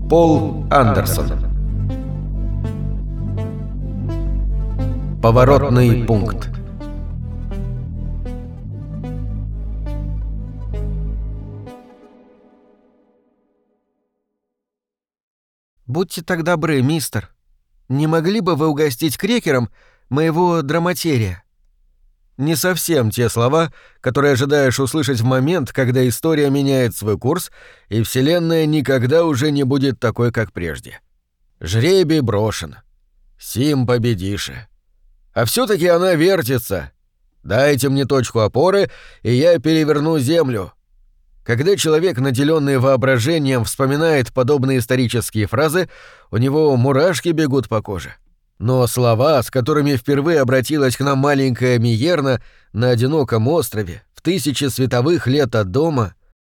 Пол Андерсон. Поворотный пункт. «Будьте так добры, мистер. Не могли бы вы угостить крекером моего драматерия?» Не совсем те слова, которые ожидаешь услышать в момент, когда история меняет свой курс, и вселенная никогда уже не будет такой, как прежде. Жребий брошен. Сим победише. А все-таки она вертится. Дайте мне точку опоры, и я переверну землю. Когда человек, наделенный воображением, вспоминает подобные исторические фразы, у него мурашки бегут по коже. Но слова, с которыми впервые обратилась к нам маленькая Миерна на одиноком острове, в 1000 световых лет от дома...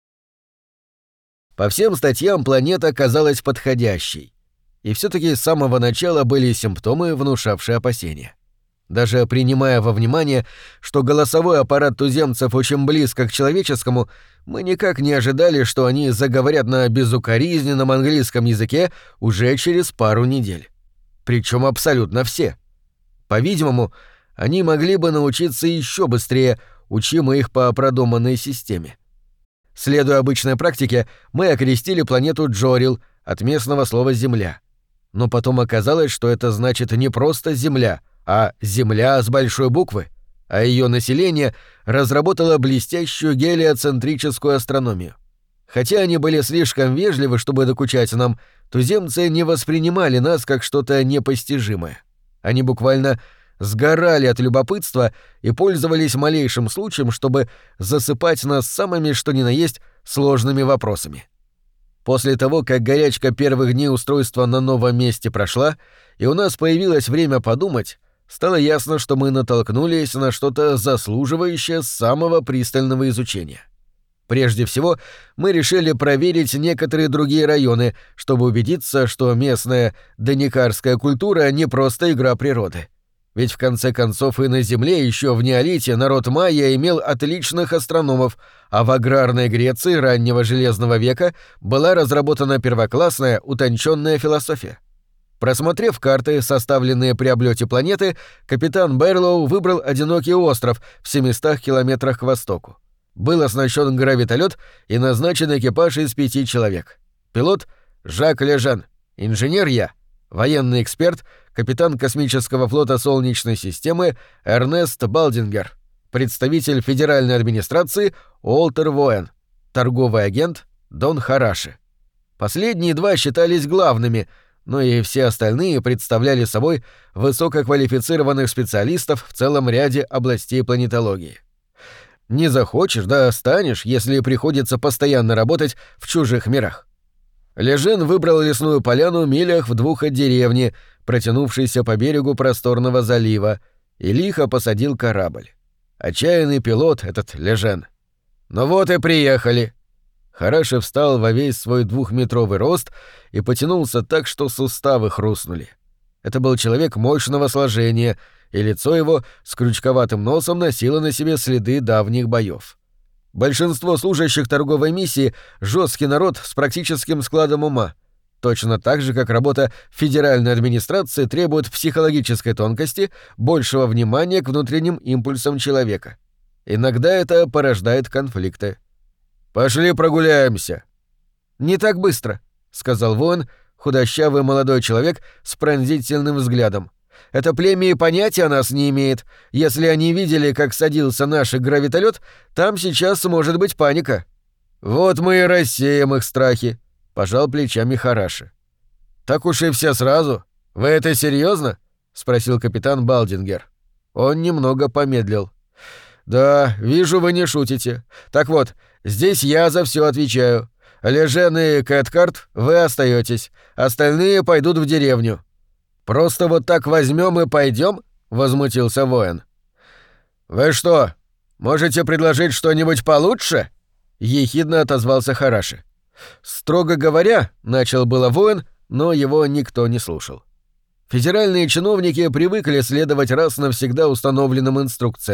По всем статьям планета казалась подходящей. И все-таки с самого начала были симптомы, внушавшие опасения. Даже принимая во внимание, что голосовой аппарат туземцев очень близко к человеческому, мы никак не ожидали, что они заговорят на безукоризненном английском языке уже через пару недель. Причем абсолютно все. По-видимому, они могли бы научиться еще быстрее, учим мы их по продуманной системе. Следуя обычной практике, мы окрестили планету Джорил от местного слова «земля». Но потом оказалось, что это значит не просто «земля», а «земля» с большой буквы, а ее население разработало блестящую гелиоцентрическую астрономию. Хотя они были слишком вежливы, чтобы докучать нам, туземцы не воспринимали нас как что-то непостижимое. Они буквально сгорали от любопытства и пользовались малейшим случаем, чтобы засыпать нас самыми что ни на есть сложными вопросами. После того, как горячка первых дней устройства на новом месте прошла, и у нас появилось время подумать, стало ясно, что мы натолкнулись на что-то заслуживающее самого пристального изучения. Прежде всего, мы решили проверить некоторые другие районы, чтобы убедиться, что местная доникарская культура не просто игра природы. Ведь в конце концов и на Земле еще в неолите народ майя имел отличных астрономов, а в аграрной Греции раннего Железного века была разработана первоклассная утонченная философия. Просмотрев карты, составленные при облете планеты, капитан Бэрлоу выбрал одинокий остров в 700 километрах к востоку. Был оснащен гравитолет и назначен экипаж из 5 человек. Пилот — Жак Лежан, инженер я, военный эксперт, капитан космического флота Солнечной системы Эрнест Балдингер, представитель федеральной администрации Уолтер Воэн, торговый агент Дон Хараши. Последние два считались главными, но и все остальные представляли собой высококвалифицированных специалистов в целом ряде областей планетологии. Не захочешь, да станешь, если приходится постоянно работать в чужих мирах. Лежин выбрал лесную поляну милях в 2 от деревни, протянувшейся по берегу просторного залива, и лихо посадил корабль. Отчаянный пилот этот Лежин. «Ну вот и приехали». Хараши встал во весь свой 2-метровый рост и потянулся так, что суставы хрустнули. Это был человек мощного сложения, и лицо его с крючковатым носом носило на себе следы давних боев. Большинство служащих торговой миссии — жесткий народ с практическим складом ума, точно так же, как работа федеральной администрации требует психологической тонкости, большего внимания к внутренним импульсам человека. Иногда это порождает конфликты. «Пошли прогуляемся». «Не так быстро», — сказал воин, худощавый молодой человек с пронзительным взглядом. «Это племя и понятия о нас не имеет. Если они видели, как садился наш гравитолет, там сейчас может быть паника». «Вот мы и рассеем их страхи», — пожал плечами Хараши. «Так уж и все сразу? Вы это серьезно? Спросил капитан Балдингер. Он немного помедлил. «Да, вижу, вы не шутите. Так вот, здесь я за все отвечаю. Лежен и Кэткарт, вы остаетесь. Остальные пойдут в деревню». «Просто вот так возьмем и пойдем?» — возмутился воин. «Вы что, можете предложить что-нибудь получше?» — ехидно отозвался Хараши. «Строго говоря», — начал было воин, но его никто не слушал. Федеральные чиновники привыкли следовать раз навсегда установленным инструкциям. К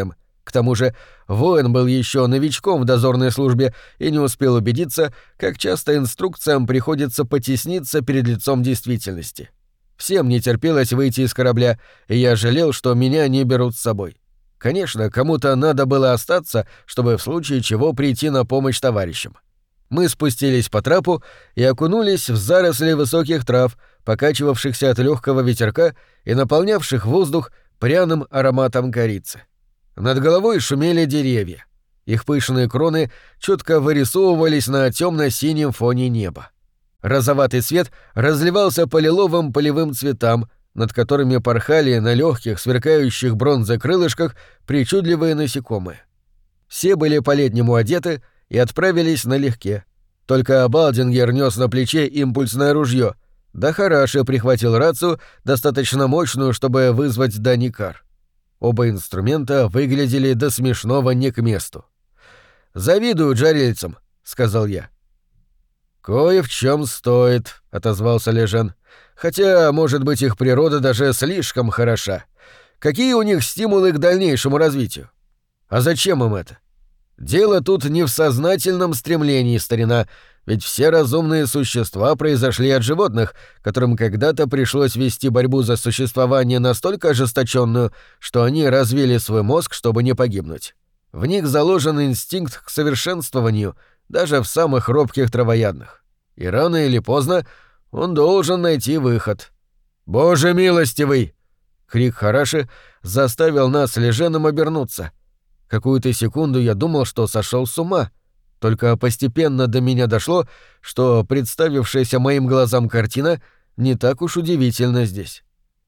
К тому же воин был еще новичком в дозорной службе и не успел убедиться, как часто инструкциям приходится потесниться перед лицом действительности. Всем не терпелось выйти из корабля, и я жалел, что меня не берут с собой. Конечно, кому-то надо было остаться, чтобы в случае чего прийти на помощь товарищам. Мы спустились по трапу и окунулись в заросли высоких трав, покачивавшихся от легкого ветерка и наполнявших воздух пряным ароматом корицы. Над головой шумели деревья. Их пышные кроны четко вырисовывались на темно-синем фоне неба. Розоватый свет разливался по лиловым полевым цветам, над которыми порхали на легких, сверкающих бронзой крылышках причудливые насекомые. Все были по-летнему одеты и отправились налегке. Только Балдингер нес на плече импульсное ружье, да Хараши прихватил рацию, достаточно мощную, чтобы вызвать Даникар. Оба инструмента выглядели до смешного не к месту. «Завидую джарельцам», — сказал я. «Кое в чем стоит», — отозвался Лежен. «Хотя, может быть, их природа даже слишком хороша. Какие у них стимулы к дальнейшему развитию? А зачем им это? Дело тут не в сознательном стремлении, старина, ведь все разумные существа произошли от животных, которым когда-то пришлось вести борьбу за существование настолько ожесточенную, что они развили свой мозг, чтобы не погибнуть. В них заложен инстинкт к совершенствованию, даже в самых робких травоядных. И рано или поздно он должен найти выход. «Боже милостивый!» Крик Хараши заставил нас с Леженом обернуться. Какую-то секунду я думал, что сошел с ума. Только постепенно до меня дошло, что представившаяся моим глазам картина не так уж удивительна здесь.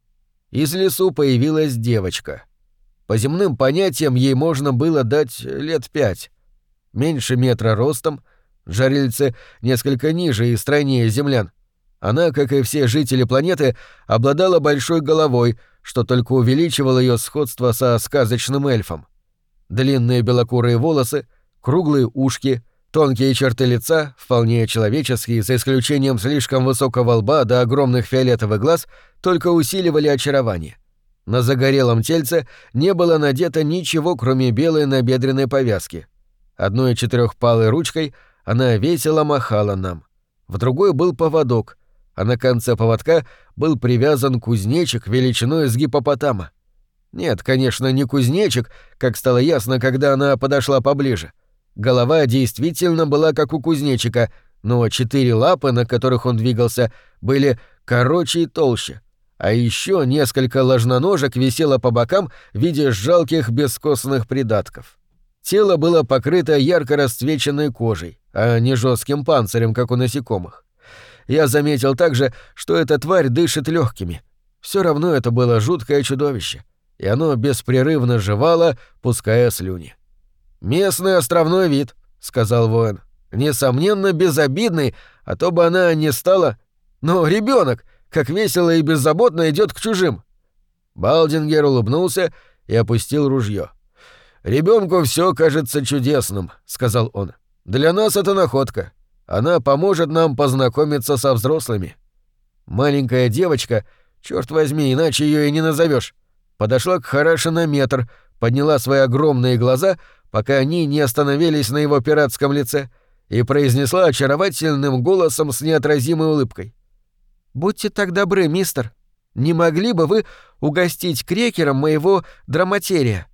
Из лесу появилась девочка. По земным понятиям ей можно было дать лет 5. Меньше метра ростом, жарильцы несколько ниже и стройнее землян. Она, как и все жители планеты, обладала большой головой, что только увеличивало ее сходство со сказочным эльфом. Длинные белокурые волосы, круглые ушки, тонкие черты лица, вполне человеческие, за исключением слишком высокого лба до огромных фиолетовых глаз, только усиливали очарование. На загорелом тельце не было надето ничего, кроме белой набедренной повязки. Одной четырехпалой ручкой она весело махала нам. В другой был поводок, а на конце поводка был привязан кузнечик величиной с гиппопотама. Нет, конечно, не кузнечик, как стало ясно, когда она подошла поближе. Голова действительно была как у кузнечика, но 4 лапы, на которых он двигался, были короче и толще. А еще несколько ложноножек висело по бокам в виде жалких бескостных придатков. Тело было покрыто ярко расцвеченной кожей, а не жестким панцирем, как у насекомых. Я заметил также, что эта тварь дышит легкими. Все равно это было жуткое чудовище, и оно беспрерывно жевало, пуская слюни. «Местный островной вид», — сказал воин. «Несомненно, безобидный, а то бы она не стала... Но ребенок, как весело и беззаботно идет к чужим». Балдингер улыбнулся и опустил ружье. «Ребенку все кажется чудесным», — сказал он. «Для нас это находка. Она поможет нам познакомиться со взрослыми». Маленькая девочка, черт возьми, иначе ее и не назовешь, подошла к Хараши на метр, подняла свои огромные глаза, пока они не остановились на его пиратском лице, и произнесла очаровательным голосом с неотразимой улыбкой. «Будьте так добры, мистер, не могли бы вы угостить крекером моего драматерия?»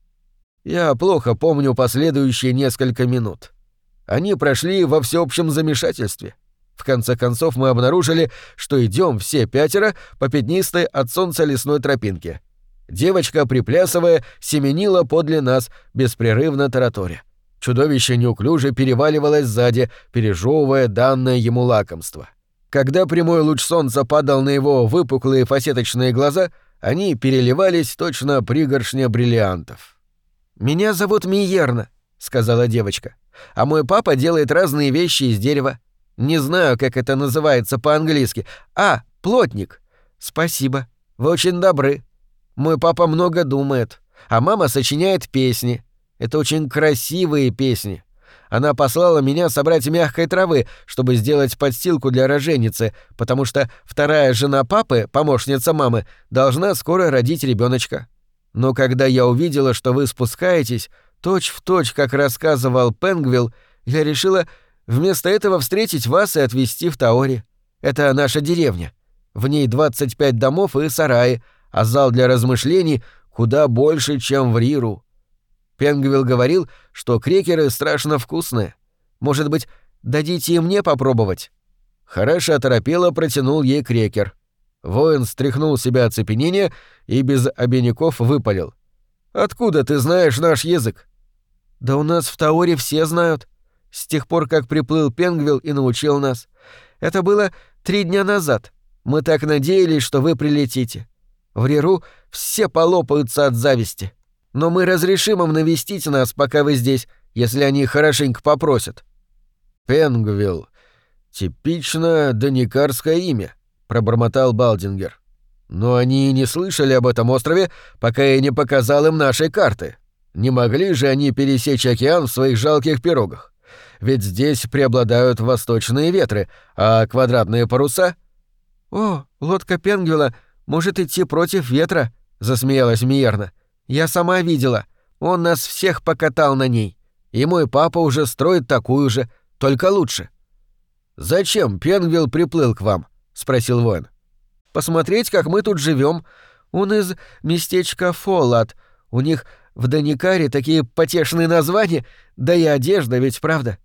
Я плохо помню последующие несколько минут. Они прошли во всеобщем замешательстве. В конце концов мы обнаружили, что идем все 5 по пятнистой от солнца лесной тропинке. Девочка, приплясывая, семенила подле нас, беспрерывно тараторя. Чудовище неуклюже переваливалось сзади, пережевывая данное ему лакомство. Когда прямой луч солнца падал на его выпуклые фасеточные глаза, они переливались точно пригоршня бриллиантов. «Меня зовут Миерна», — сказала девочка, — «а мой папа делает разные вещи из дерева. Не знаю, как это называется по-английски. Плотник. Спасибо. Вы очень добры. Мой папа много думает, а мама сочиняет песни. Это очень красивые песни. Она послала меня собрать мягкой травы, чтобы сделать подстилку для роженицы, потому что вторая жена папы, помощница мамы, должна скоро родить ребеночка. Но когда я увидела, что вы спускаетесь, точь-в-точь, как рассказывал Пенгвилл, я решила вместо этого встретить вас и отвезти в Таори. Это наша деревня. В ней 25 домов и сараи, а зал для размышлений куда больше, чем в Риру. Пенгвилл говорил, что крекеры страшно вкусные. Может быть, дадите и мне попробовать?» Хараши оторопело протянул ей крекер. Воин стряхнул с себя оцепенение и без обиняков выпалил: «Откуда ты знаешь наш язык?» «Да у нас в Таоре все знают. С тех пор, как приплыл Пенгвилл и научил нас. Это было 3 дня назад. Мы так надеялись, что вы прилетите. В Риру все полопаются от зависти. Но мы разрешим им навестить нас, пока вы здесь, если они хорошенько попросят». «Пенгвилл. Типично доникарское имя», — пробормотал Балдингер. «Но они и не слышали об этом острове, пока я не показал им нашей карты. Не могли же они пересечь океан в своих жалких пирогах? Ведь здесь преобладают восточные ветры, а квадратные паруса...» «О, лодка Пенгвилла может идти против ветра», — засмеялась Миерна. «Я сама видела. Он нас всех покатал на ней. И мой папа уже строит такую же, только лучше». «Зачем Пенгвилл приплыл к вам?» — спросил воин. «Посмотреть, как мы тут живем. Он из местечка Фоллат. У них в Доникаре такие потешные названия, да и одежда ведь, правда?»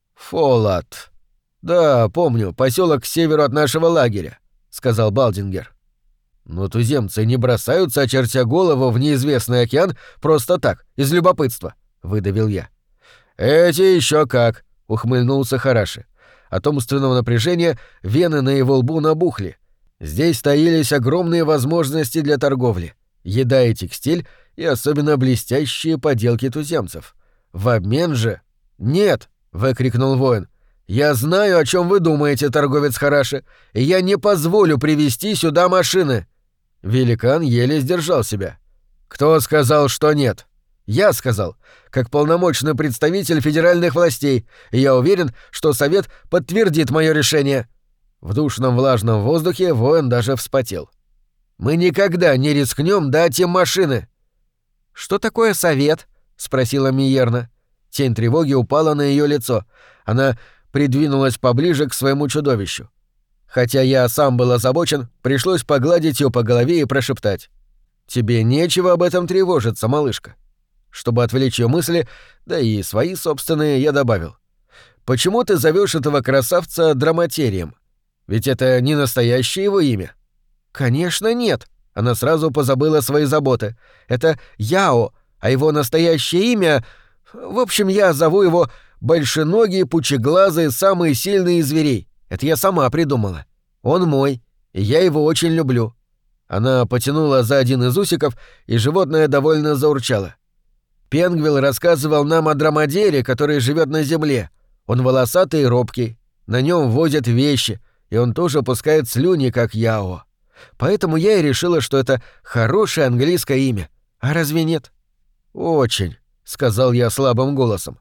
«Фоллат. Да, помню, поселок к северу от нашего лагеря», — сказал Балдингер. «Но туземцы не бросаются, очертя голову, в неизвестный океан просто так, из любопытства», — выдавил я. «Эти еще как», — ухмыльнулся Хараши. От умственного напряжения вены на его лбу набухли. Здесь таились огромные возможности для торговли, еда и текстиль, и особенно блестящие поделки туземцев. В обмен же... «Нет!» — выкрикнул воин. «Я знаю, о чем вы думаете, торговец Хараши, и я не позволю привезти сюда машины!» Великан еле сдержал себя. «Кто сказал, что нет?» «Я сказал, как полномочный представитель федеральных властей, и я уверен, что Совет подтвердит мое решение». В душном влажном воздухе воин даже вспотел. «Мы никогда не рискнем дать им машины». «Что такое Совет?» — спросила Миерна. Тень тревоги упала на ее лицо. Она придвинулась поближе к своему чудовищу. Хотя я сам был озабочен, пришлось погладить ее по голове и прошептать: «Тебе нечего об этом тревожиться, малышка». Чтобы отвлечь ее мысли, да и свои собственные, я добавил: «Почему ты зовешь этого красавца Драматерием? Ведь это не настоящее его имя». «Конечно нет», — она сразу позабыла свои заботы. «Это Яо, а его настоящее имя... В общем, я зову его Большеногий, Пучеглазый, самый сильный из зверей. Это я сама придумала. Он мой, и я его очень люблю». Она потянула за один из усиков, и животное довольно заурчало. «Пенгвилл рассказывал нам о драмадере, который живет на земле. Он волосатый и робкий, на нем возят вещи, и он тоже пускает слюни, как Яо. Поэтому я и решила, что это хорошее английское имя. А разве нет?» «Очень», — сказал я слабым голосом.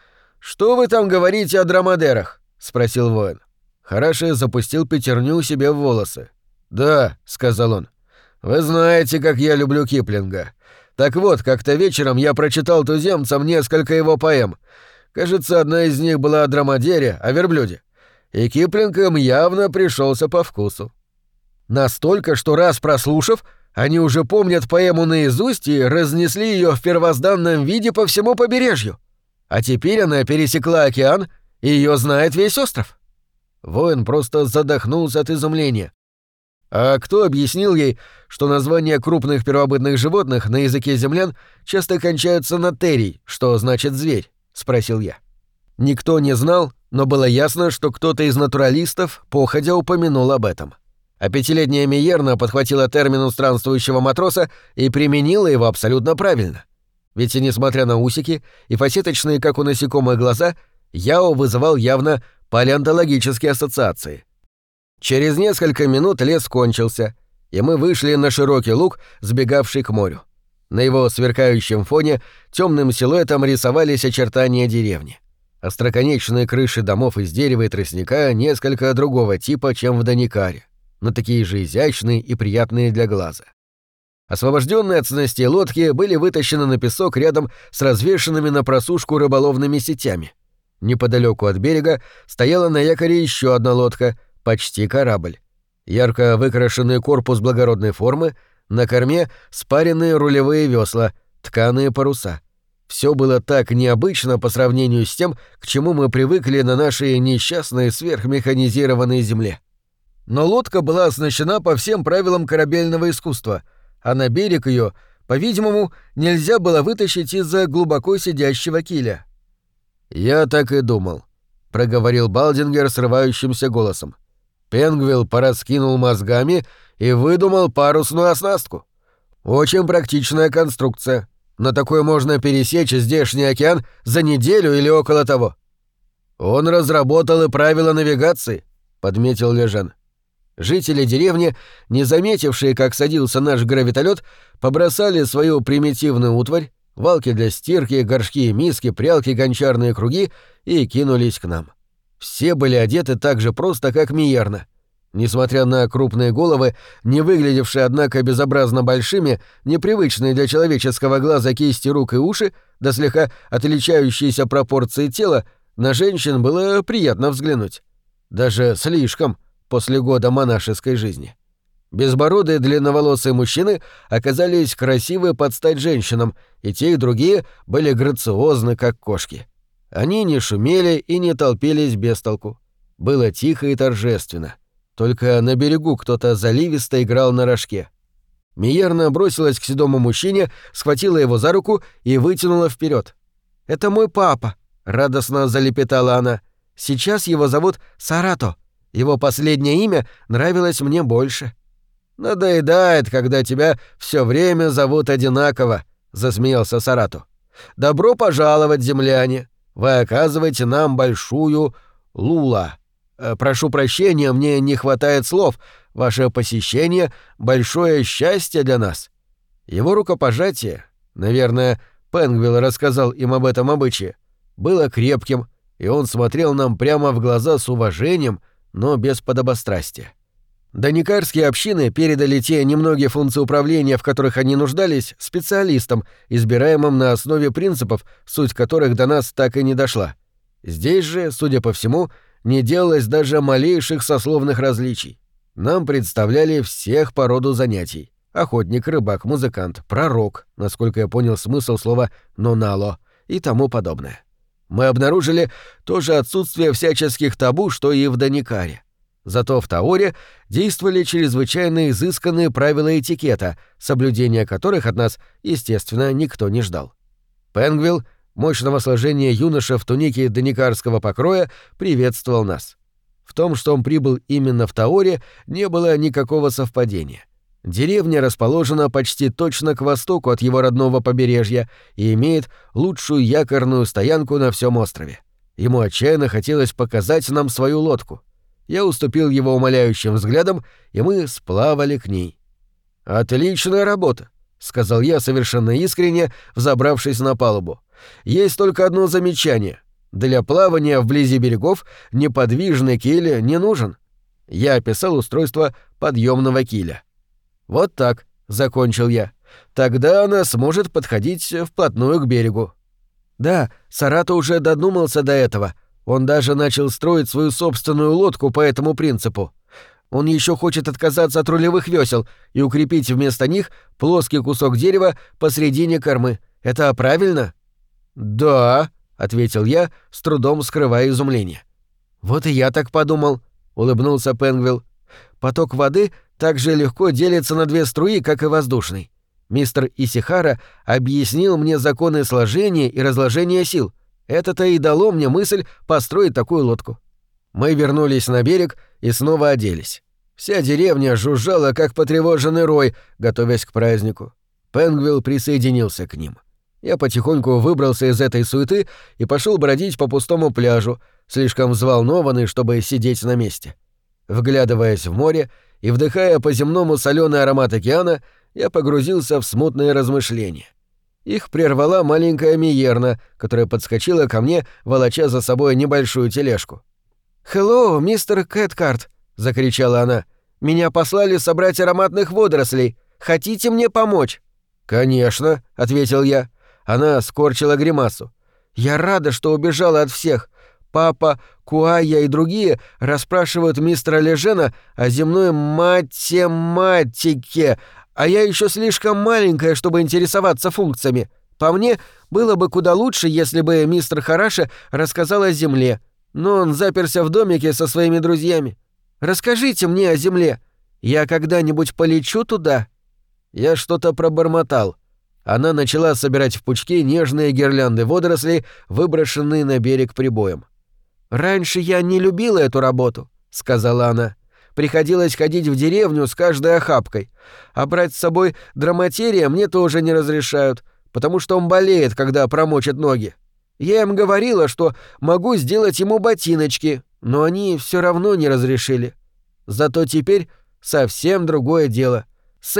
«Что вы там говорите о драмадерах?» — спросил воин. Хараши запустил пятерню себе в волосы. «Да», — сказал он, — «вы знаете, как я люблю Киплинга. Так вот, как-то вечером я прочитал туземцам несколько его поэм. Кажется, одна из них была о драмадере, о верблюде. И Киплинг им явно пришелся по вкусу. Настолько, что раз прослушав, они уже помнят поэму наизусть и разнесли ее в первозданном виде по всему побережью. А теперь она пересекла океан, и ее знает весь остров». Воин просто задохнулся от изумления. «А кто объяснил ей, что названия крупных первобытных животных на языке землян часто кончаются на терий, что значит «зверь»?» — спросил я. Никто не знал, но было ясно, что кто-то из натуралистов походя упомянул об этом. А 5-летняя Миерна подхватила термин у странствующего матроса и применила его абсолютно правильно. Ведь, несмотря на усики и фасеточные, как у насекомых, глаза, Яо вызывал явно палеонтологические ассоциации. Через несколько минут лес кончился, и мы вышли на широкий луг, сбегавший к морю. На его сверкающем фоне темным силуэтом рисовались очертания деревни. Остроконечные крыши домов из дерева и тростника несколько другого типа, чем в Доникаре, но такие же изящные и приятные для глаза. Освобожденные от снастей лодки были вытащены на песок рядом с развешанными на просушку рыболовными сетями. Неподалеку от берега стояла на якоре еще одна лодка, почти корабль. Ярко выкрашенный корпус благородной формы, на корме спаренные рулевые весла, тканые паруса. Все было так необычно по сравнению с тем, к чему мы привыкли на нашей несчастной сверхмеханизированной земле. Но лодка была оснащена по всем правилам корабельного искусства, а на берег ее, по-видимому, нельзя было вытащить из-за глубоко сидящего киля. «Я так и думал», — проговорил Балдингер срывающимся голосом. Пенгвилл пораскинул мозгами и выдумал парусную оснастку. Очень практичная конструкция. На такой можно пересечь здешний океан за неделю или около того. Он разработал и правила навигации, подметил Лежан. Жители деревни, не заметившие, как садился наш гравитолет, побросали свою примитивную утварь, валки для стирки, горшки и миски, прялки, гончарные круги и кинулись к нам. Все были одеты так же просто, как Миерна. Несмотря на крупные головы, не выглядевшие, однако, безобразно большими, непривычные для человеческого глаза кисти рук и уши, да слегка отличающиеся пропорции тела, на женщин было приятно взглянуть. Даже слишком после года монашеской жизни. Безбородые длинноволосые мужчины оказались красивы под стать женщинам, и те, и другие были грациозны, как кошки. Они не шумели и не толпились без толку. Было тихо и торжественно. Только на берегу кто-то заливисто играл на рожке. Миерна бросилась к седому мужчине, схватила его за руку и вытянула вперед. «Это мой папа», — радостно залепетала она. «Сейчас его зовут Сарато. Его последнее имя нравилось мне больше». «Надоедает, когда тебя все время зовут одинаково», — засмеялся Сарато. «Добро пожаловать, земляне. Вы оказываете нам большую лула. Прошу прощения, мне не хватает слов. Ваше посещение — большое счастье для нас». Его рукопожатие, наверное, Пенгвилл рассказал им об этом обычае, было крепким, и он смотрел нам прямо в глаза с уважением, но без подобострастия. Даникарские общины передали те немногие функции управления, в которых они нуждались, специалистам, избираемым на основе принципов, суть которых до нас так и не дошла. Здесь же, судя по всему, не делалось даже малейших сословных различий. Нам представляли всех по роду занятий: охотник, рыбак, музыкант, пророк, насколько я понял смысл слова «нонало» и тому подобное. Мы обнаружили то же отсутствие всяческих табу, что и в Даникаре. Зато в Таоре действовали чрезвычайно изысканные правила этикета, соблюдения которых от нас, естественно, никто не ждал. Пенгвилл, мощного сложения юноша в тунике даникарского покроя, приветствовал нас. В том, что он прибыл именно в Таоре, не было никакого совпадения. Деревня расположена почти точно к востоку от его родного побережья и имеет лучшую якорную стоянку на всем острове. Ему отчаянно хотелось показать нам свою лодку. Я уступил его умоляющим взглядам, и мы сплавали к ней. «Отличная работа», — сказал я совершенно искренне, взобравшись на палубу. «Есть только одно замечание. Для плавания вблизи берегов неподвижный киль не нужен». Я описал устройство подъемного киля. «Вот так», — закончил я. «Тогда она сможет подходить вплотную к берегу». Да, Сарато уже додумался до этого. Он даже начал строить свою собственную лодку по этому принципу. Он еще хочет отказаться от рулевых весел и укрепить вместо них плоский кусок дерева посредине кормы. Это правильно? «Да», — ответил я, с трудом скрывая изумление. «Вот и я так подумал», — улыбнулся Пенгвилл. «Поток воды так же легко делится на две струи, как и воздушный. Мистер Исихара объяснил мне законы сложения и разложения сил. Это-то и дало мне мысль построить такую лодку». Мы вернулись на берег и снова оделись. Вся деревня жужжала, как потревоженный рой, готовясь к празднику. Пенгвилл присоединился к ним. Я потихоньку выбрался из этой суеты и пошел бродить по пустому пляжу, слишком взволнованный, чтобы сидеть на месте. Вглядываясь в море и вдыхая по-земному солёный аромат океана, я погрузился в смутные размышления. Их прервала маленькая Миерна, которая подскочила ко мне, волоча за собой небольшую тележку. «Хеллоу, мистер Кэткарт!» — закричала она. «Меня послали собрать ароматных водорослей. Хотите мне помочь?» «Конечно», — ответил я. Она скорчила гримасу. «Я рада, что убежала от всех. Папа, Куая и другие расспрашивают мистера Лежена о земной математике, а я еще слишком маленькая, чтобы интересоваться функциями. По мне, было бы куда лучше, если бы мистер Хараши рассказал о Земле, но он заперся в домике со своими друзьями. Расскажите мне о Земле. Я когда-нибудь полечу туда?» Я что-то пробормотал. Она начала собирать в пучки нежные гирлянды водорослей, выброшенные на берег прибоем. «Раньше я не любила эту работу», — сказала она. «Приходилось ходить в деревню с каждой охапкой. А брать с собой драматерия мне тоже не разрешают, потому что он болеет, когда промочит ноги. Я им говорила, что могу сделать ему ботиночки, но они все равно не разрешили. Зато теперь совсем другое дело. С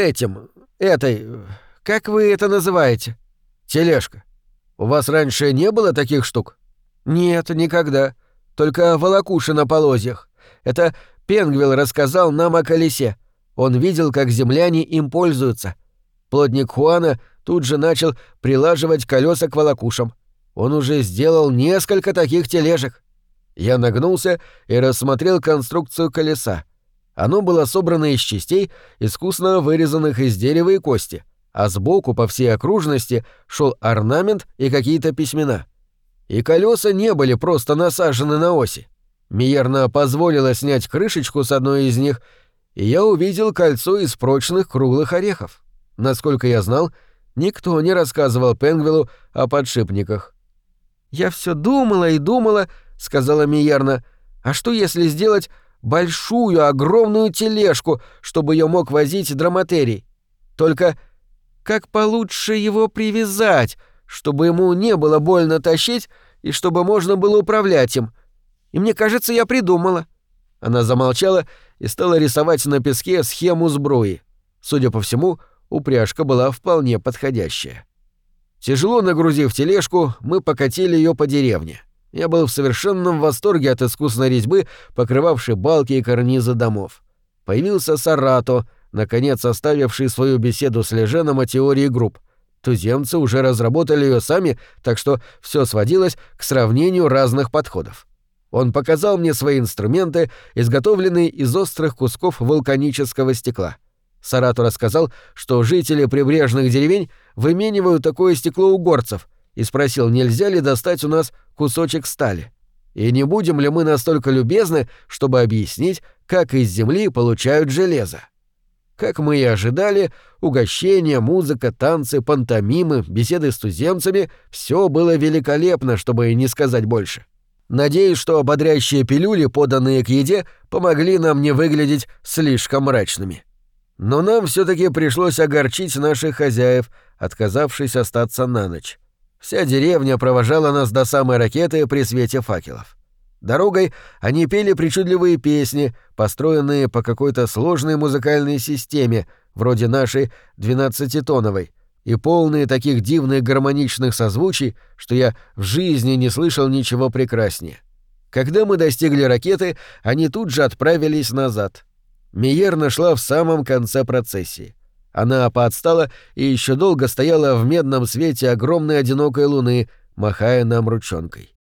как вы это называете?» «Тележка. У вас раньше не было таких штук?» «Нет, никогда. Только волокуши на полозьях. Это Пенгвилл рассказал нам о колесе. Он видел, как земляне им пользуются. Плотник Хуана тут же начал прилаживать колеса к волокушам. Он уже сделал несколько таких тележек». Я нагнулся и рассмотрел конструкцию колеса. Оно было собрано из частей, искусно вырезанных из дерева и кости, а сбоку по всей окружности шел орнамент и какие-то письмена. И колеса не были просто насажены на оси. Миерна позволила снять крышечку с одной из них, и я увидел кольцо из прочных круглых орехов. Насколько я знал, никто не рассказывал Пенгвиллу о подшипниках. «Я все думала и думала», — сказала Миерна, «а что если сделать большую, огромную тележку, чтобы ее мог возить драматерий? Только как получше его привязать, чтобы ему не было больно тащить и чтобы можно было управлять им? И мне кажется, я придумала». Она замолчала и стала рисовать на песке схему сбруи. Судя по всему, упряжка была вполне подходящая. Тяжело нагрузив тележку, мы покатили ее по деревне. Я был в совершенном восторге от искусной резьбы, покрывавшей балки и карнизы домов. Появился Сарато, наконец оставивший свою беседу с Леженом о теории групп. Туземцы уже разработали ее сами, так что все сводилось к сравнению разных подходов. Он показал мне свои инструменты, изготовленные из острых кусков вулканического стекла. Сарато рассказал, что жители прибрежных деревень выменивают такое стекло у горцев, и спросил, нельзя ли достать у нас кусочек стали. И не будем ли мы настолько любезны, чтобы объяснить, как из земли получают железо. Как мы и ожидали, угощения, музыка, танцы, пантомимы, беседы с туземцами — все было великолепно, чтобы не сказать больше. Надеюсь, что ободряющие пилюли, поданные к еде, помогли нам не выглядеть слишком мрачными. Но нам все-таки пришлось огорчить наших хозяев, отказавшись остаться на ночь. Вся деревня провожала нас до самой ракеты при свете факелов. Дорогой они пели причудливые песни, построенные по какой-то сложной музыкальной системе, вроде нашей 12-тоновой, и полные таких дивных гармоничных созвучий, что я в жизни не слышал ничего прекраснее. Когда мы достигли ракеты, они тут же отправились назад. Миерна шла в самом конце процессии. Она поотстала и еще долго стояла в медном свете огромной одинокой луны, махая нам ручонкой.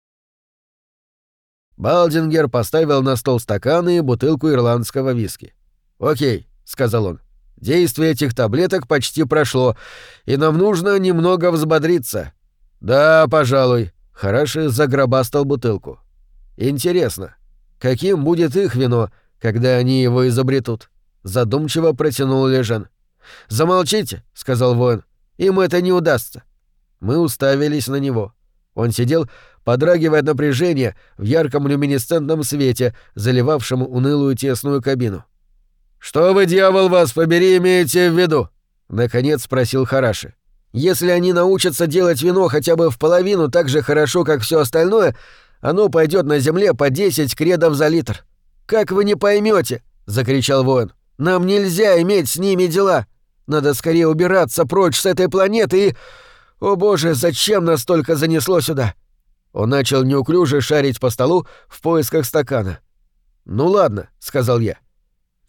Балдингер поставил на стол стаканы и бутылку ирландского виски. «Окей», — сказал он, — «действие этих таблеток почти прошло, и нам нужно немного взбодриться». «Да, пожалуй», — Хараши загробастал бутылку. «Интересно, каким будет их вино, когда они его изобретут?» — задумчиво протянул Лежен. «Замолчите», — сказал воин, — «им это не удастся». Мы уставились на него. Он сидел, подрагивая от напряжения в ярком люминесцентном свете, заливавшем унылую тесную кабину. «Что вы, дьявол, вас побери, имеете в виду?» — наконец спросил Хараши. «Если они научатся делать вино хотя бы в половину так же хорошо, как все остальное, оно пойдет на земле по 10 кредов за литр». «Как вы не поймете?» — закричал воин. «Нам нельзя иметь с ними дела. Надо скорее убираться прочь с этой планеты и... О боже, зачем нас столько занесло сюда?» Он начал неуклюже шарить по столу в поисках стакана. «Ну ладно», — сказал я.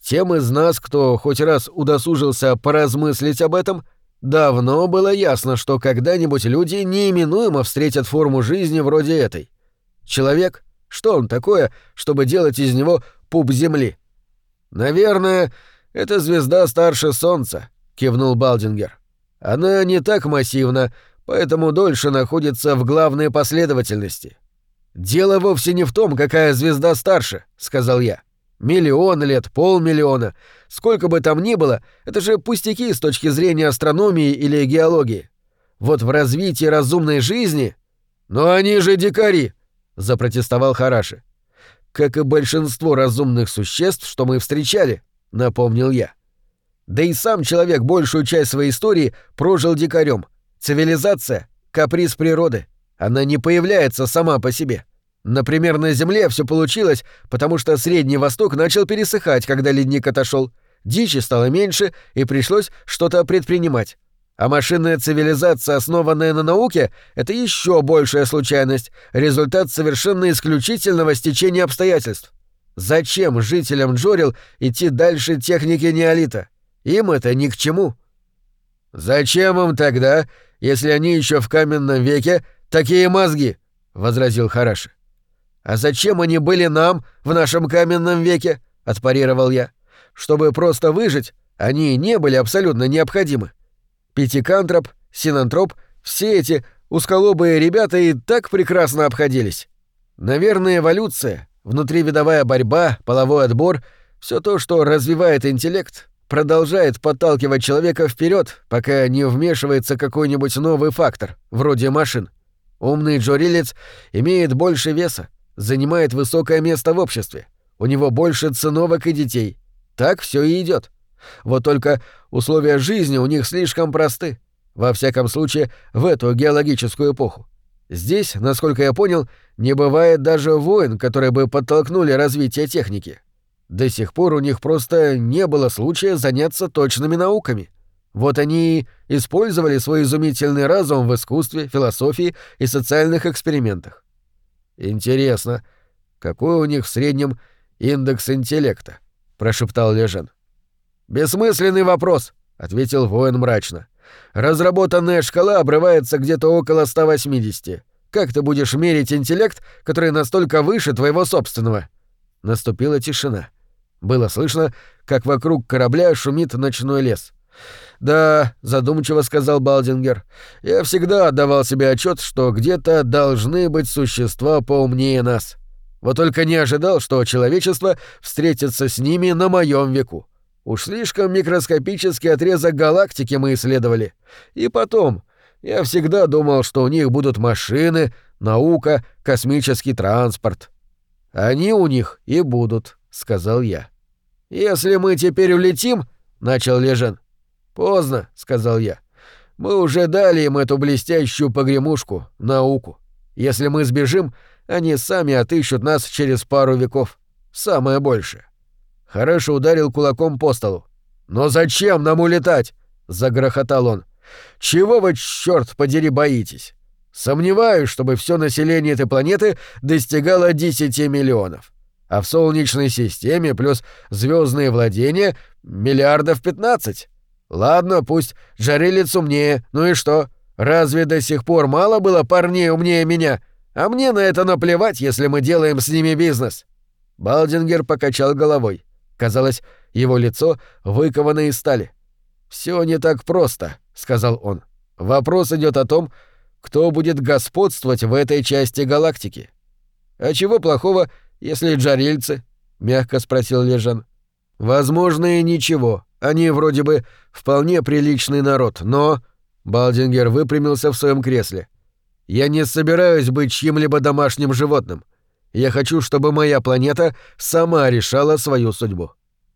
Тем из нас, кто хоть раз удосужился поразмыслить об этом, давно было ясно, что когда-нибудь люди неименуемо встретят форму жизни вроде этой. Человек, что он такое, чтобы делать из него пуп Земли? «Наверное, это звезда старше Солнца», — кивнул Балдингер. «Она не так массивна, поэтому дольше находится в главной последовательности». «Дело вовсе не в том, какая звезда старше», — сказал я. «Миллион лет, 500 000, сколько бы там ни было, это же пустяки с точки зрения астрономии или геологии. Вот в развитии разумной жизни...» «Но они же дикари», — запротестовал Хараши. «Как и большинство разумных существ, что мы встречали», — напомнил я. «Да и сам человек большую часть своей истории прожил дикарем. Цивилизация — каприз природы. Она не появляется сама по себе. Например, на Земле все получилось, потому что Средний Восток начал пересыхать, когда ледник отошел. Дичи стало меньше, и пришлось что-то предпринимать. А машинная цивилизация, основанная на науке, это еще большая случайность, результат совершенно исключительного стечения обстоятельств. Зачем жителям Джорил идти дальше техники неолита? Им это ни к чему». «Зачем им тогда, если они еще в каменном веке, такие мозги?» — возразил Хараши. «А зачем они были нам в нашем каменном веке?» — отпарировал я. «Чтобы просто выжить, они не были абсолютно необходимы. Пятикантроп, синантроп, все эти узколобые ребята и так прекрасно обходились. Наверное, эволюция, внутривидовая борьба, половой отбор — все то, что развивает интеллект, продолжает подталкивать человека вперед, пока не вмешивается какой-нибудь новый фактор, вроде машин. Умный джорилец имеет больше веса, занимает высокое место в обществе, у него больше циновок и детей. Так все и идет. Вот только условия жизни у них слишком просты, во всяком случае в эту геологическую эпоху. Здесь, насколько я понял, не бывает даже войн, которые бы подтолкнули развитие техники. До сих пор у них просто не было случая заняться точными науками. Вот они и использовали свой изумительный разум в искусстве, философии и социальных экспериментах. «Интересно, какой у них в среднем индекс интеллекта?» — прошептал Лежен. «Бессмысленный вопрос», — ответил воин мрачно. «Разработанная шкала обрывается где-то около 180. Как ты будешь мерить интеллект, который настолько выше твоего собственного?» Наступила тишина. Было слышно, как вокруг корабля шумит ночной лес. «Да», — задумчиво сказал Балдингер, — «я всегда отдавал себе отчет, что где-то должны быть существа поумнее нас. Вот только не ожидал, что человечество встретится с ними на моем веку. Уж слишком микроскопический отрезок галактики мы исследовали. И потом, я всегда думал, что у них будут машины, наука, космический транспорт». «Они у них и будут», — сказал я. «Если мы теперь улетим», — начал Лежен. «Поздно», — сказал я. «Мы уже дали им эту блестящую погремушку, науку. Если мы сбежим, они сами отыщут нас через пару веков. Самое большее». Хорошо ударил кулаком по столу. «Но зачем нам улетать?» — загрохотал он. «Чего вы, чёрт подери, боитесь? Сомневаюсь, чтобы все население этой планеты достигало 10 миллионов. А в Солнечной системе плюс звездные владения миллиардов 15. Ладно, пусть Джорилец умнее, ну и что? Разве до сих пор мало было парней умнее меня? А мне на это наплевать, если мы делаем с ними бизнес». Балдингер покачал головой. Казалось, его лицо выковано из стали. «Все не так просто», — сказал он. «Вопрос идет о том, кто будет господствовать в этой части галактики». «А чего плохого, если джорильцы?» — мягко спросил Лежан. «Возможно, и ничего. Они вроде бы вполне приличный народ, но...» Балдингер выпрямился в своем кресле. «Я не собираюсь быть чьим-либо домашним животным. Я хочу, чтобы моя планета сама решала свою судьбу».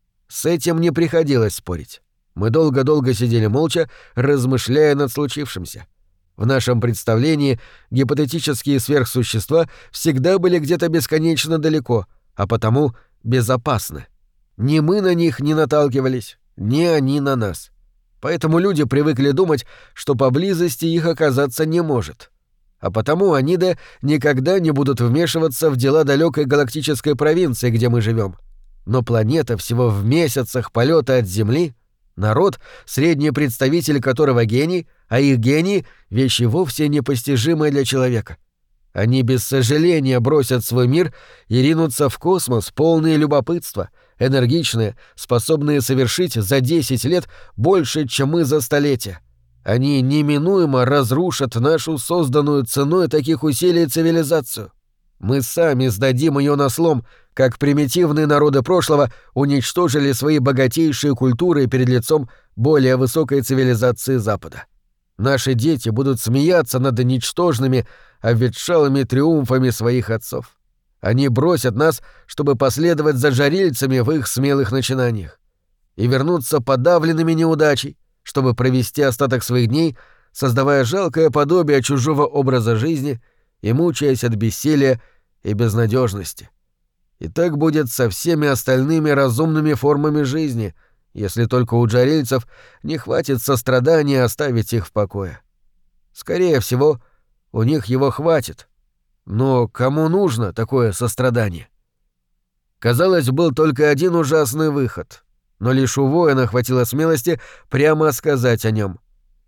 С этим не приходилось спорить. Мы долго-долго сидели молча, размышляя над случившимся. В нашем представлении гипотетические сверхсущества всегда были где-то бесконечно далеко, а потому безопасны. Ни мы на них не наталкивались, ни они на нас. Поэтому люди привыкли думать, что поблизости их оказаться не может. А потому они никогда не будут вмешиваться в дела далекой галактической провинции, где мы живем. Но планета всего в месяцах полета от Земли, народ, средний представитель которого гений, а их гений — вещи вовсе непостижимые для человека. Они без сожаления бросят свой мир и ринутся в космос, полные любопытства, энергичные, способные совершить за 10 лет больше, чем мы за столетия. Они неминуемо разрушат нашу созданную ценой таких усилий цивилизацию. Мы сами сдадим ее на слом, как примитивные народы прошлого уничтожили свои богатейшие культуры перед лицом более высокой цивилизации Запада. Наши дети будут смеяться над ничтожными, обветшалыми триумфами своих отцов. Они бросят нас, чтобы последовать за жарильцами в их смелых начинаниях, и вернуться подавленными неудачей, чтобы провести остаток своих дней, создавая жалкое подобие чужого образа жизни и мучаясь от бессилия и безнадежности. И так будет со всеми остальными разумными формами жизни, если только у джарельцев не хватит сострадания оставить их в покое. Скорее всего, у них его хватит. Но кому нужно такое сострадание? Казалось, был только один ужасный выход, но лишь у воина хватило смелости прямо сказать о нем.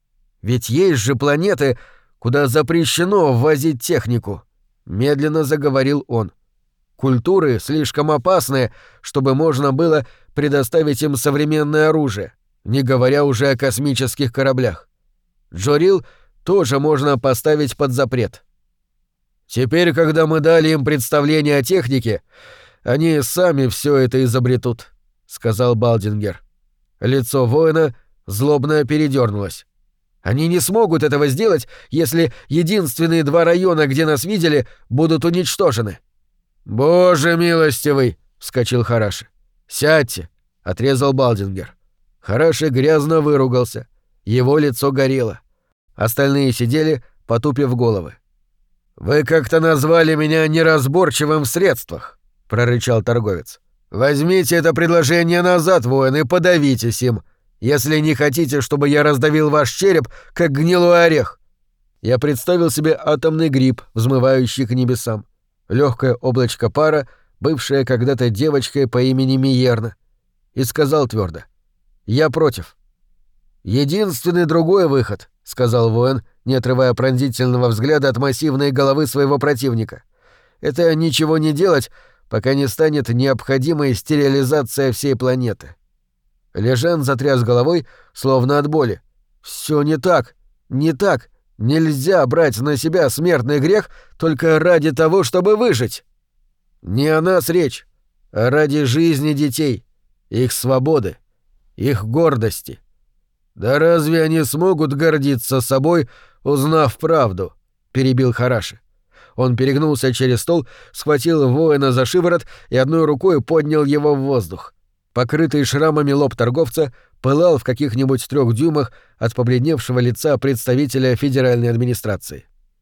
Ведь есть же планеты, куда запрещено ввозить технику, медленно заговорил он. Культуры слишком опасные, чтобы можно было предоставить им современное оружие, не говоря уже о космических кораблях. Джорил тоже можно поставить под запрет. Теперь, когда мы дали им представление о технике, они сами все это изобретут, сказал Балдингер. Лицо воина злобно передернулось. Они не смогут этого сделать, если единственные 2 района, где нас видели, будут уничтожены. «Боже милостивый!» — вскочил Хараши. «Сядьте!» — отрезал Балдингер. Хараши грязно выругался. Его лицо горело. Остальные сидели, потупив головы. «Вы как-то назвали меня неразборчивым в средствах», — прорычал торговец. «Возьмите это предложение назад, воин, и подавитесь им, если не хотите, чтобы я раздавил ваш череп, как гнилой орех». Я представил себе атомный гриб, взмывающий к небесам. Легкое облачко пара, бывшее когда-то девочкой по имени Миерна, и сказал твердо: «Я против». «Единственный другой выход», — сказал воин, не отрывая пронзительного взгляда от массивной головы своего противника, — «это ничего не делать, пока не станет необходимой стерилизация всей планеты». Лежан затряс головой, словно от боли. «Все не так, не так. Нельзя брать на себя смертный грех только ради того, чтобы выжить. Не о нас речь, а ради жизни детей, их свободы, их гордости. Да разве они смогут гордиться собой, узнав правду?» — перебил Хараши. Он перегнулся через стол, схватил воина за шиворот и одной рукой поднял его в воздух. Покрытый шрамами лоб торговца пылал в каких-нибудь 3 дюймах от побледневшего лица представителя федеральной администрации.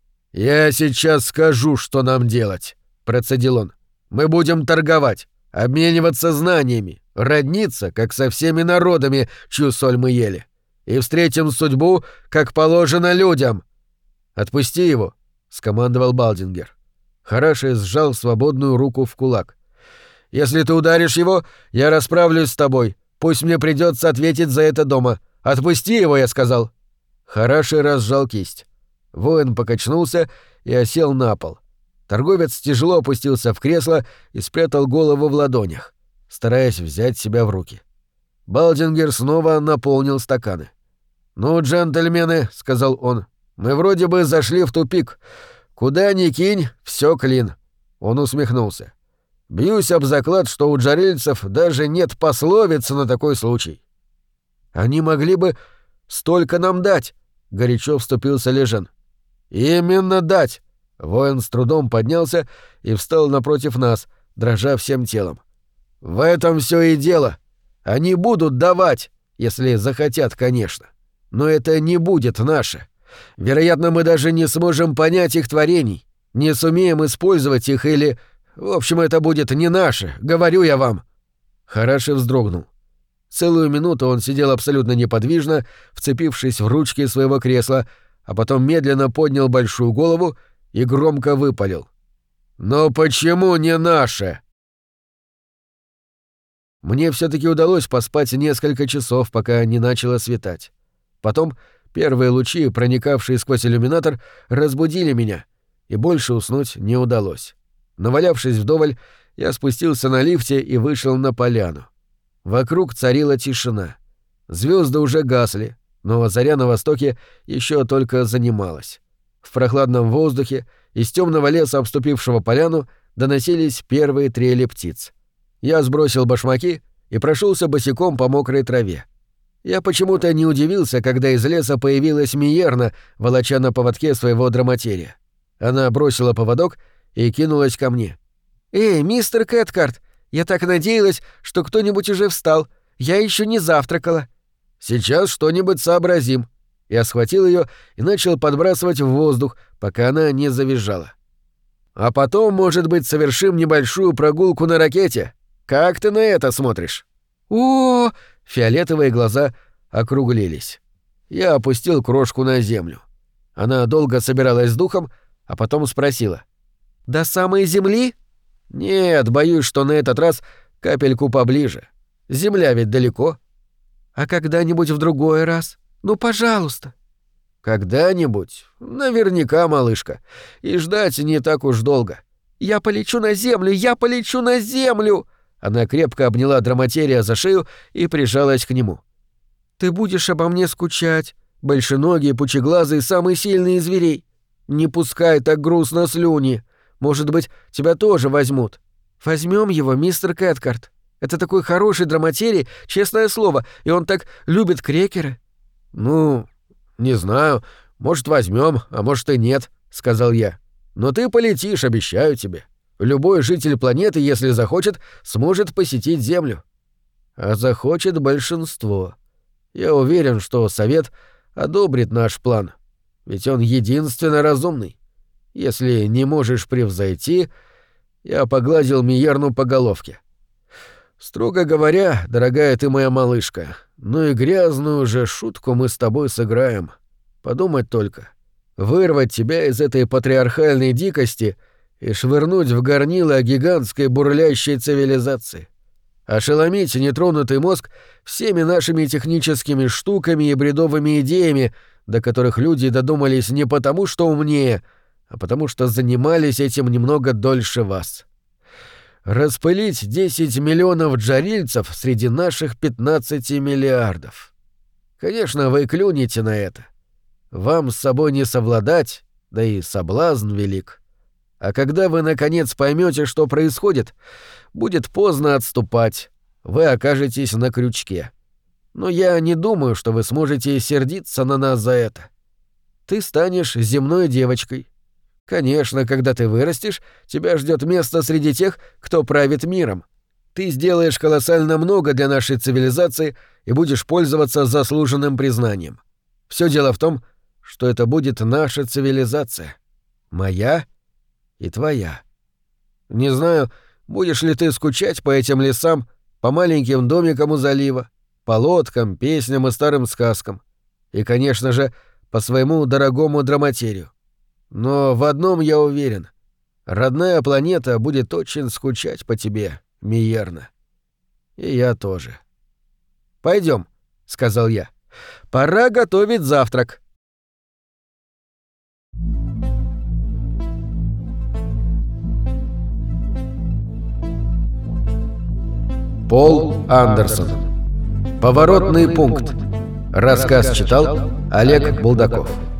«Я сейчас скажу, что нам делать», — процедил он. «Мы будем торговать, обмениваться знаниями, родниться, как со всеми народами, чью соль мы ели, и встретим судьбу, как положено людям». «Отпусти его», — скомандовал Балдингер. Хараши сжал свободную руку в кулак. «Если ты ударишь его, я расправлюсь с тобой. Пусть мне придется ответить за это дома. Отпусти его, я сказал». Хараши разжал кисть. Воин покачнулся и осел на пол. Торговец тяжело опустился в кресло и спрятал голову в ладонях, стараясь взять себя в руки. Балдингер снова наполнил стаканы. «Ну, джентльмены», — сказал он, — «мы вроде бы зашли в тупик. Куда ни кинь, все клин». Он усмехнулся. «Бьюсь об заклад, что у джарельцев даже нет пословицы на такой случай». «Они могли бы столько нам дать», — горячо вступился Лежен. «Именно дать». Воин с трудом поднялся и встал напротив нас, дрожа всем телом. «В этом все и дело. Они будут давать, если захотят, конечно. Но это не будет наше. Вероятно, мы даже не сможем понять их творений, не сумеем использовать их или... В общем, это будет не наше, говорю я вам». Хараши вздрогнул. Целую минуту он сидел абсолютно неподвижно, вцепившись в ручки своего кресла, а потом медленно поднял большую голову и громко выпалил: «Но почему не наше?» Мне все-таки удалось поспать несколько часов, пока не начало светать. Потом первые лучи, проникавшие сквозь иллюминатор, разбудили меня, и больше уснуть не удалось. Навалявшись вдоволь, я спустился на лифте и вышел на поляну. Вокруг царила тишина. Звезды уже гасли, но заря на востоке еще только занималась. В прохладном воздухе из темного леса, обступившего поляну, доносились первые трели птиц. Я сбросил башмаки и прошелся босиком по мокрой траве. Я почему-то не удивился, когда из леса появилась Миерна, волоча на поводке своего драматерия. Она бросила поводок и кинулась ко мне. «Эй, мистер Кэткарт, я так надеялась, что кто-нибудь уже встал. Я еще не завтракала». «Сейчас что-нибудь сообразим». Я схватил ее и начал подбрасывать в воздух, пока она не завизжала. «А потом, может быть, совершим небольшую прогулку на ракете. Как ты на это смотришь?» «О!» — фиолетовые глаза округлились. Я опустил крошку на землю. Она долго собиралась с духом, а потом спросила. «До самой земли?» «Нет, боюсь, что на этот раз капельку поближе. Земля ведь далеко». «А когда-нибудь в другой раз? Ну, пожалуйста». «Когда-нибудь? Наверняка, малышка. И ждать не так уж долго». «Я полечу на землю! Я полечу на землю!» Она крепко обняла драматерия за шею и прижалась к нему. «Ты будешь обо мне скучать, большеногий, пучеглазый, самый сильный из зверей. Не пускай так грустно слюни. Может быть, тебя тоже возьмут. Возьмем его, мистер Кэткарт. Это такой хороший драматерий, честное слово, и он так любит крекеры». «Ну, не знаю, может, возьмем, а может и нет», — сказал я. «Но ты полетишь, обещаю тебе. Любой житель планеты, если захочет, сможет посетить Землю». «А захочет большинство. Я уверен, что Совет одобрит наш план, ведь он единственно разумный. Если не можешь превзойти...» Я погладил Миерну по головке. «Строго говоря, дорогая ты моя малышка, ну и грязную же шутку мы с тобой сыграем. Подумать только. Вырвать тебя из этой патриархальной дикости и швырнуть в горнило гигантской бурлящей цивилизации. Ошеломить нетронутый мозг всеми нашими техническими штуками и бредовыми идеями, до которых люди додумались не потому, что умнее, а потому что занимались этим немного дольше вас. Распылить 10 миллионов джарильцев среди наших 15 миллиардов. Конечно, вы клюнете на это. Вам с собой не совладать, да и соблазн велик. А когда вы наконец поймете, что происходит, будет поздно отступать. Вы окажетесь на крючке. Но я не думаю, что вы сможете сердиться на нас за это. Ты станешь земной девочкой. Конечно, когда ты вырастешь, тебя ждет место среди тех, кто правит миром. Ты сделаешь колоссально много для нашей цивилизации и будешь пользоваться заслуженным признанием. Все дело в том, что это будет наша цивилизация. Моя и твоя. Не знаю, будешь ли ты скучать по этим лесам, по маленьким домикам у залива, по лодкам, песням и старым сказкам. И, конечно же, по своему дорогому драматерию. Но в одном я уверен. Родная планета будет очень скучать по тебе, Миерна. И я тоже. «Пойдем», — сказал я. «Пора готовить завтрак». Пол Андерсон. Поворотный пункт. Рассказ читал Олег Булдаков.